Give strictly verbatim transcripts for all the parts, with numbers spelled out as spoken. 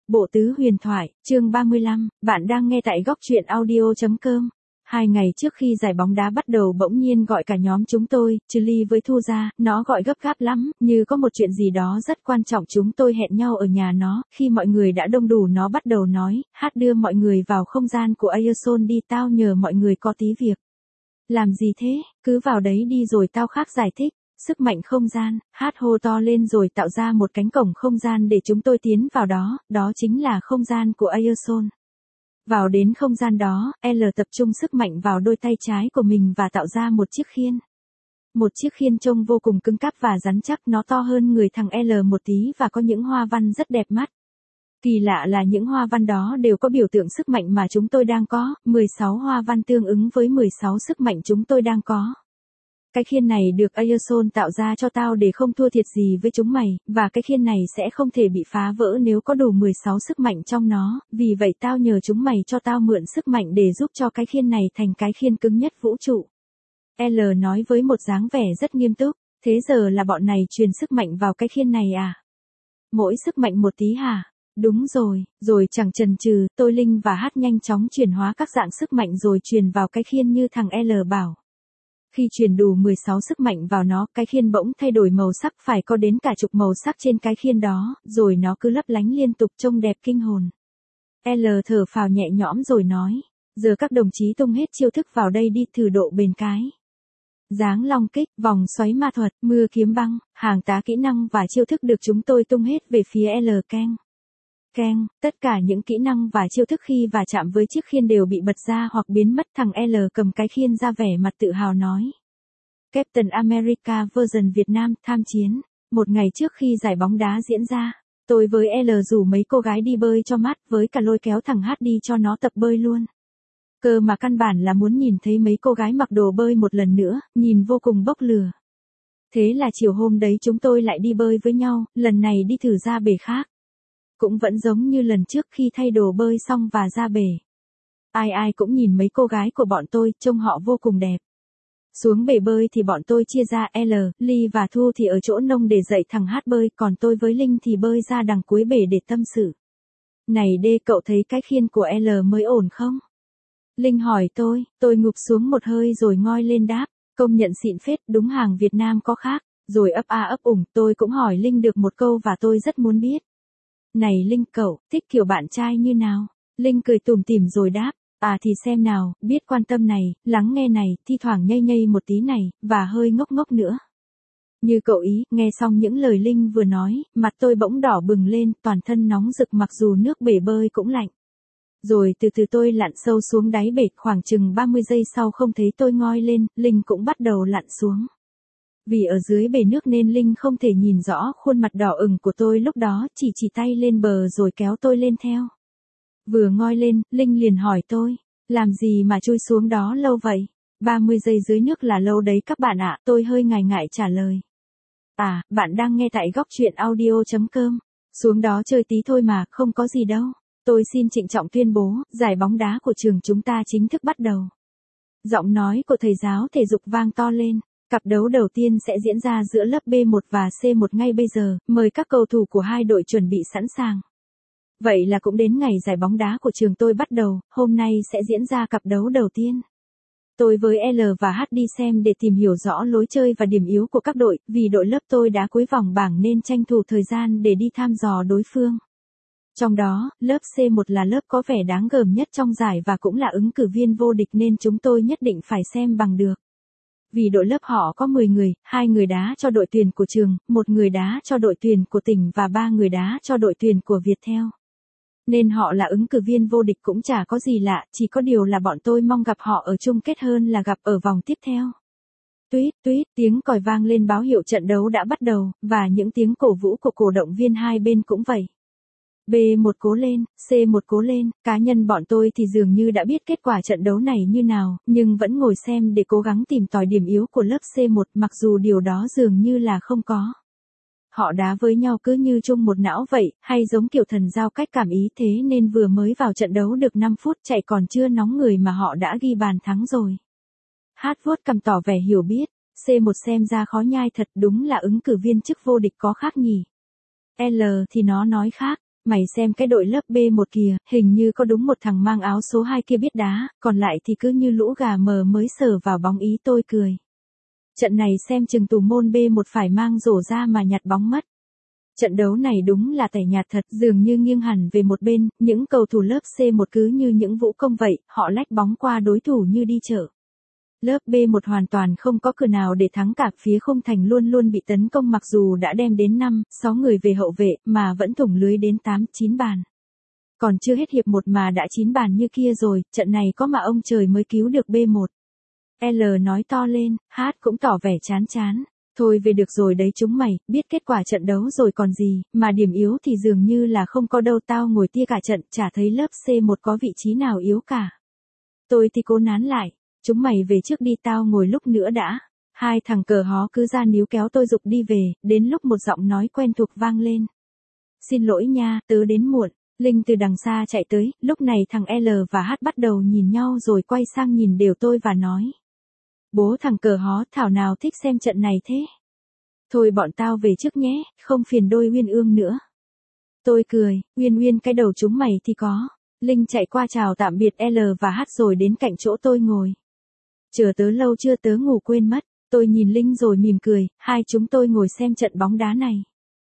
Bộ tứ huyền thoại, chương ba mươi lăm, bạn đang nghe tại góc truyện audio chấm com. Hai ngày trước khi giải bóng đá bắt đầu bỗng nhiên gọi cả nhóm chúng tôi, trừ Ly với Thu ra, nó gọi gấp gáp lắm, như có một chuyện gì đó rất quan trọng chúng tôi hẹn nhau ở nhà nó, khi mọi người đã đông đủ nó bắt đầu nói, Hát đưa mọi người vào không gian của Aeson đi tao nhờ mọi người có tí việc. Làm gì thế, cứ vào đấy đi rồi tao khác giải thích. Sức mạnh không gian, Hát hô to lên rồi tạo ra một cánh cổng không gian để chúng tôi tiến vào đó, đó chính là không gian của Aeson. Vào đến không gian đó, L tập trung sức mạnh vào đôi tay trái của mình và tạo ra một chiếc khiên. Một chiếc khiên trông vô cùng cứng cáp và rắn chắc, nó to hơn người thằng L một tí và có những hoa văn rất đẹp mắt. Kỳ lạ là những hoa văn đó đều có biểu tượng sức mạnh mà chúng tôi đang có, mười sáu hoa văn tương ứng với mười sáu sức mạnh chúng tôi đang có. Cái khiên này được Aeson tạo ra cho tao để không thua thiệt gì với chúng mày, và cái khiên này sẽ không thể bị phá vỡ nếu có đủ mười sáu sức mạnh trong nó, vì vậy tao nhờ chúng mày cho tao mượn sức mạnh để giúp cho cái khiên này thành cái khiên cứng nhất vũ trụ. L nói với một dáng vẻ rất nghiêm túc, thế giờ là bọn này truyền sức mạnh vào cái khiên này à? Mỗi sức mạnh một tí hả? Đúng rồi, rồi chẳng chần chừ, tôi Linh và Hát nhanh chóng chuyển hóa các dạng sức mạnh rồi truyền vào cái khiên như thằng L bảo. Khi truyền đủ mười sáu sức mạnh vào nó, cái khiên bỗng thay đổi màu sắc, phải có đến cả chục màu sắc trên cái khiên đó, rồi nó cứ lấp lánh liên tục trông đẹp kinh hồn. L thở phào nhẹ nhõm rồi nói, giờ các đồng chí tung hết chiêu thức vào đây đi thử độ bền cái. Giáng long kích, vòng xoáy ma thuật, mưa kiếm băng, hàng tá kỹ năng và chiêu thức được chúng tôi tung hết về phía L keng. Keng, tất cả những kỹ năng và chiêu thức khi và chạm với chiếc khiên đều bị bật ra hoặc biến mất. Thằng L cầm cái khiên ra vẻ mặt tự hào nói. Captain America version Việt Nam tham chiến. Một ngày trước khi giải bóng đá diễn ra, tôi với L rủ mấy cô gái đi bơi cho mát với cả lôi kéo thằng Hát đi cho nó tập bơi luôn. Cơ mà căn bản là muốn nhìn thấy mấy cô gái mặc đồ bơi một lần nữa, nhìn vô cùng bốc lửa. Thế là chiều hôm đấy chúng tôi lại đi bơi với nhau, lần này đi thử ra bể khác. Cũng vẫn giống như lần trước khi thay đồ bơi xong và ra bể. Ai ai cũng nhìn mấy cô gái của bọn tôi, trông họ vô cùng đẹp. Xuống bể bơi thì bọn tôi chia ra L, Ly và Thu thì ở chỗ nông để dạy thằng Hát bơi, còn tôi với Linh thì bơi ra đằng cuối bể để tâm sự. Này đê, cậu thấy cái khiên của L mới ổn không? Linh hỏi tôi, tôi ngụp xuống một hơi rồi ngoi lên đáp, công nhận xịn phết, đúng hàng Việt Nam có khác. Rồi ấp a ấp ủng, tôi cũng hỏi Linh được một câu và tôi rất muốn biết. Này Linh, cậu thích kiểu bạn trai như nào? Linh cười tủm tỉm rồi đáp, à thì xem nào, biết quan tâm này, lắng nghe này, thi thoảng nhây nhây một tí này, và hơi ngốc ngốc nữa. Như cậu ý, nghe xong những lời Linh vừa nói, mặt tôi bỗng đỏ bừng lên, toàn thân nóng rực mặc dù nước bể bơi cũng lạnh. Rồi từ từ tôi lặn sâu xuống đáy bể, khoảng chừng ba mươi giây sau không thấy tôi ngoi lên, Linh cũng bắt đầu lặn xuống. Vì ở dưới bể nước nên Linh không thể nhìn rõ khuôn mặt đỏ ửng của tôi lúc đó, chỉ chỉ tay lên bờ rồi kéo tôi lên theo. Vừa ngoi lên, Linh liền hỏi tôi, làm gì mà chui xuống đó lâu vậy? ba mươi giây dưới nước là lâu đấy các bạn ạ, tôi hơi ngại ngại trả lời. À, bạn đang nghe tại góc truyện audio chấm com. Xuống đó chơi tí thôi mà, không có gì đâu. Tôi xin trịnh trọng tuyên bố, giải bóng đá của trường chúng ta chính thức bắt đầu. Giọng nói của thầy giáo thể dục vang to lên. Cặp đấu đầu tiên sẽ diễn ra giữa lớp B một và C một ngay bây giờ, mời các cầu thủ của hai đội chuẩn bị sẵn sàng. Vậy là cũng đến ngày giải bóng đá của trường tôi bắt đầu, hôm nay sẽ diễn ra cặp đấu đầu tiên. Tôi với L và H đi xem để tìm hiểu rõ lối chơi và điểm yếu của các đội, vì đội lớp tôi đã cuối vòng bảng nên tranh thủ thời gian để đi thăm dò đối phương. Trong đó, lớp C một là lớp có vẻ đáng gờm nhất trong giải và cũng là ứng cử viên vô địch nên chúng tôi nhất định phải xem bằng được. Vì đội lớp họ có mười người, hai người đá cho đội tuyển của trường, một người đá cho đội tuyển của tỉnh và ba người đá cho đội tuyển của Viettel. Nên họ là ứng cử viên vô địch cũng chả có gì lạ, chỉ có điều là bọn tôi mong gặp họ ở chung kết hơn là gặp ở vòng tiếp theo. Tuýt, tuýt, tiếng còi vang lên báo hiệu trận đấu đã bắt đầu, và những tiếng cổ vũ của cổ động viên hai bên cũng vậy. B một cố lên, C một cố lên, cá nhân bọn tôi thì dường như đã biết kết quả trận đấu này như nào, nhưng vẫn ngồi xem để cố gắng tìm tòi điểm yếu của lớp C một mặc dù điều đó dường như là không có. Họ đá với nhau cứ như chung một não vậy, hay giống kiểu thần giao cách cảm ý thế nên vừa mới vào trận đấu được năm phút chạy còn chưa nóng người mà họ đã ghi bàn thắng rồi. Hát vuốt cằm tỏ vẻ hiểu biết, C một xem ra khó nhai thật đúng là ứng cử viên chức vô địch có khác nhỉ. L thì nó nói khác. Mày xem cái đội lớp B một kìa, hình như có đúng một thằng mang áo số hai kia biết đá, còn lại thì cứ như lũ gà mờ mới sờ vào bóng ý. Tôi cười. Trận này xem chừng thủ môn B một phải mang rổ ra mà nhặt bóng mất. Trận đấu này đúng là tẻ nhạt thật, dường như nghiêng hẳn về một bên, những cầu thủ lớp C một cứ như những vũ công vậy, họ lách bóng qua đối thủ như đi chợ. Lớp B một hoàn toàn không có cửa nào để thắng cả, phía khung thành luôn luôn bị tấn công mặc dù đã đem đến năm, sáu người về hậu vệ mà vẫn thủng lưới đến tám, chín bàn. Còn chưa hết hiệp một mà đã chín bàn như kia rồi, trận này có mà ông trời mới cứu được B một. L nói to lên, H cũng tỏ vẻ chán chán. Thôi về được rồi đấy chúng mày, biết kết quả trận đấu rồi còn gì, mà điểm yếu thì dường như là không có đâu, tao ngồi tia cả trận, chả thấy lớp C một có vị trí nào yếu cả. Tôi thì cố nán lại, chúng mày về trước đi, tao ngồi lúc nữa đã. Hai thằng cờ hó cứ ra níu kéo tôi giục đi về, đến lúc một giọng nói quen thuộc vang lên. Xin lỗi nha, tớ đến muộn. Linh từ đằng xa chạy tới, lúc này thằng L và H bắt đầu nhìn nhau rồi quay sang nhìn đều tôi và nói. Bố thằng cờ hó, thảo nào thích xem trận này thế? Thôi bọn tao về trước nhé, không phiền đôi Uyên Ương nữa. Tôi cười, Uyên Uyên cái đầu chúng mày thì có. Linh chạy qua chào tạm biệt L và H rồi đến cạnh chỗ tôi ngồi. Chờ tớ lâu chưa, tớ ngủ quên mất. Tôi nhìn Linh rồi mỉm cười, hai chúng tôi ngồi xem trận bóng đá này.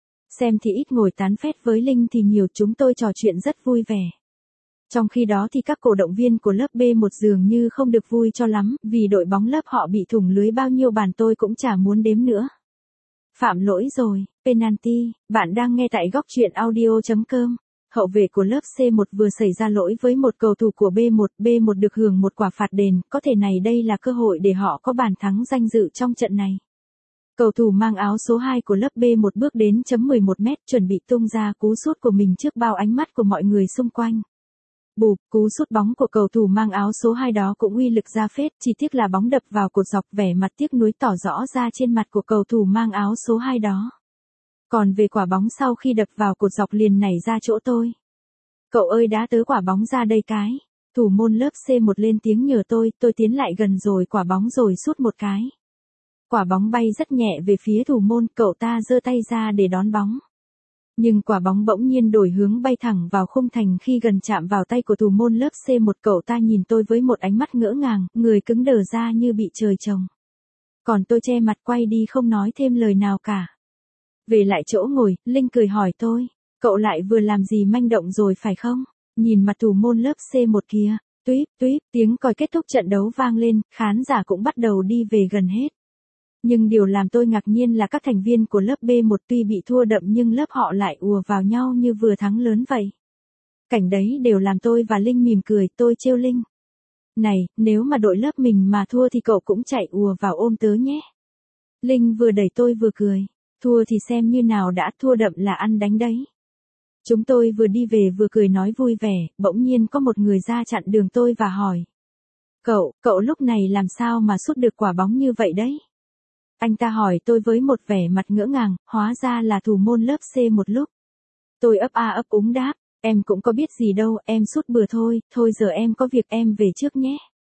Xem thì ít, ngồi tán phét với Linh thì nhiều, chúng tôi trò chuyện rất vui vẻ. Trong khi đó thì các cổ động viên của lớp B một dường như không được vui cho lắm, vì đội bóng lớp họ bị thủng lưới bao nhiêu bàn tôi cũng chả muốn đếm nữa. Phạm lỗi rồi, penalty, bạn đang nghe tại góc truyện audio chấm com. Hậu vệ của lớp C một vừa xảy ra lỗi với một cầu thủ của B một, B một được hưởng một quả phạt đền, có thể này đây là cơ hội để họ có bàn thắng danh dự trong trận này. Cầu thủ mang áo số hai của lớp B một bước đến chấm mười một mét, chuẩn bị tung ra cú sút của mình trước bao ánh mắt của mọi người xung quanh. Bụp, cú sút bóng của cầu thủ mang áo số hai đó cũng uy lực ra phết, chỉ tiếc là bóng đập vào cột dọc, vẻ mặt tiếc nuối tỏ rõ ra trên mặt của cầu thủ mang áo số hai đó. Còn về quả bóng sau khi đập vào cột dọc liền nảy ra chỗ tôi. Cậu ơi đá tớ quả bóng ra đây cái. Thủ môn lớp C một lên tiếng nhờ tôi, tôi tiến lại gần rồi quả bóng rồi sút một cái. Quả bóng bay rất nhẹ về phía thủ môn, cậu ta giơ tay ra để đón bóng. Nhưng quả bóng bỗng nhiên đổi hướng bay thẳng vào khung thành, khi gần chạm vào tay của thủ môn lớp C một, cậu ta nhìn tôi với một ánh mắt ngỡ ngàng, người cứng đờ ra như bị trời trồng. Còn tôi che mặt quay đi không nói thêm lời nào cả. Về lại chỗ ngồi, Linh cười hỏi tôi, cậu lại vừa làm gì manh động rồi phải không? Nhìn mặt thủ môn lớp C một kia, tuýp tuýp, tiếng còi kết thúc trận đấu vang lên, khán giả cũng bắt đầu đi về gần hết. Nhưng điều làm tôi ngạc nhiên là các thành viên của lớp B một tuy bị thua đậm nhưng lớp họ lại ùa vào nhau như vừa thắng lớn vậy. Cảnh đấy đều làm tôi và Linh mỉm cười, tôi trêu Linh. Này, nếu mà đội lớp mình mà thua thì cậu cũng chạy ùa vào ôm tớ nhé. Linh vừa đẩy tôi vừa cười, thua thì xem như nào đã, thua đậm là ăn đánh đấy. Chúng tôi vừa đi về vừa cười nói vui vẻ, bỗng nhiên có một người ra chặn đường tôi và hỏi. Cậu, cậu lúc này làm sao mà sút được quả bóng như vậy đấy? Anh ta hỏi tôi với một vẻ mặt ngỡ ngàng, hóa ra là thủ môn lớp C một lúc. Tôi ấp a ấp úng đáp, em cũng có biết gì đâu, em sút bừa thôi, thôi giờ em có việc em về trước nhé.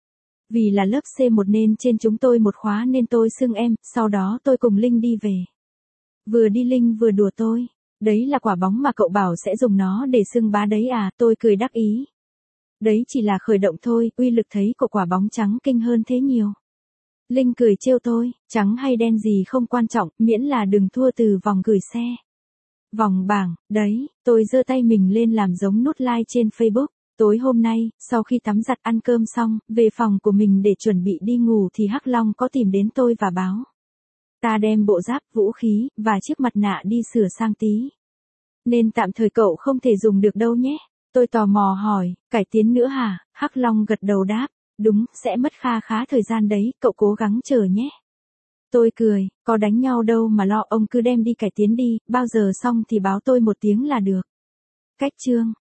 Vì là lớp C một nên trên chúng tôi một khóa nên tôi xưng em, sau đó tôi cùng Linh đi về. Vừa đi Linh vừa đùa tôi, đấy là quả bóng mà cậu bảo sẽ dùng nó để xưng bá đấy à, tôi cười đắc ý. Đấy chỉ là khởi động thôi, uy lực thấy của quả bóng trắng kinh hơn thế nhiều. Linh cười trêu tôi, trắng hay đen gì không quan trọng, miễn là đừng thua từ vòng gửi xe. Vòng bảng, đấy, tôi giơ tay mình lên làm giống nút like trên Facebook. Tối hôm nay, sau khi tắm giặt ăn cơm xong, về phòng của mình để chuẩn bị đi ngủ thì Hắc Long có tìm đến tôi và báo. Ta đem bộ giáp, vũ khí, và chiếc mặt nạ đi sửa sang tí. Nên tạm thời cậu không thể dùng được đâu nhé. Tôi tò mò hỏi, cải tiến nữa hả? Hắc Long gật đầu đáp. Đúng, sẽ mất kha khá thời gian đấy, cậu cố gắng chờ nhé. Tôi cười, có đánh nhau đâu mà lo, ông cứ đem đi cải tiến đi, bao giờ xong thì báo tôi một tiếng là được. Cách chương